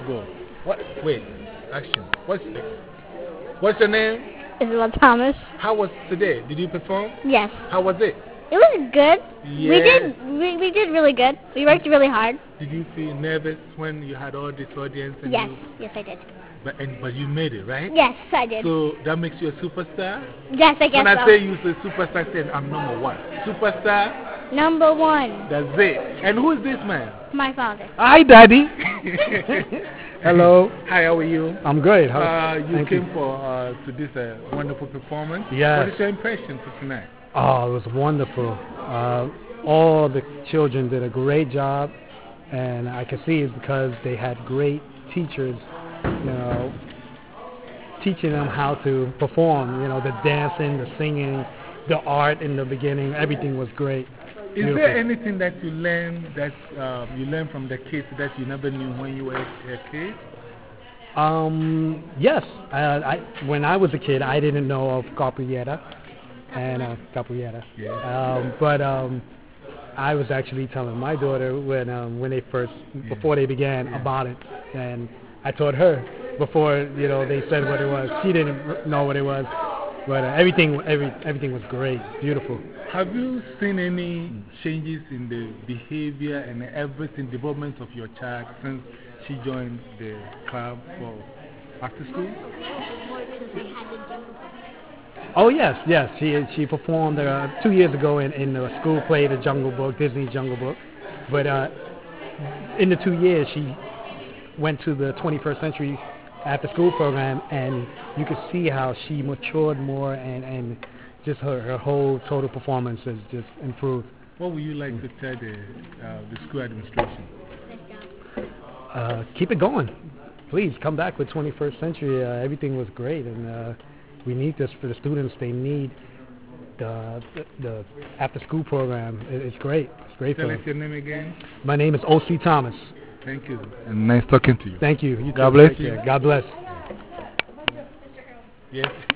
Go. What? Wait. Action. What's your name? Isabel Thomas. How was today? Did you perform? Yes. How was it? It was good. Yeah. We did really good. We worked really hard. Did you feel nervous when you had all this audience? And Yes. Yes, I did. But you made it, right? Yes, I did. So that makes you a superstar? Yes, I guess When I so. say you're a superstar, say I'm number one. Superstar? Number one. That's it. And who is this man? My father. Hi, Daddy. Hello. Hi, how are you? I'm great. You came for to this wonderful performance. Yes. What is your impression for tonight? Oh, it was wonderful. All the children did a great job, and I could see it because they had great teachers, teaching them how to perform. The dancing, the singing, the art in the beginning. Everything was great. Is Beautiful. there anything that you learned from the kids that you never knew when you were a kid? Yes. When I was a kid, I didn't know of capoeira and capoeira. Yeah. But I was actually telling my daughter when they first before they began about it, and I taught her before they said what it was. She didn't know what it was, but everything was great, beautiful. Have you seen any changes in the behavior and everything development of your child since she joined the club for after school? Oh yes. She performed 2 years ago in the school play, The Jungle Book, Disney Jungle Book. But in the 2 years, she went to the 21st Century After School program, and you could see how she matured more, and just her whole total performance has just improved. What would you like to tell the school administration? Keep it going. Please come back with 21st Century. Everything was great, and we need this for the students. They need the after school program. It's great. It's great for Tell them. us your name again. My name is O.C. Thomas. Thank you. And nice talking to you. Thank you. God bless you. God bless. Yes.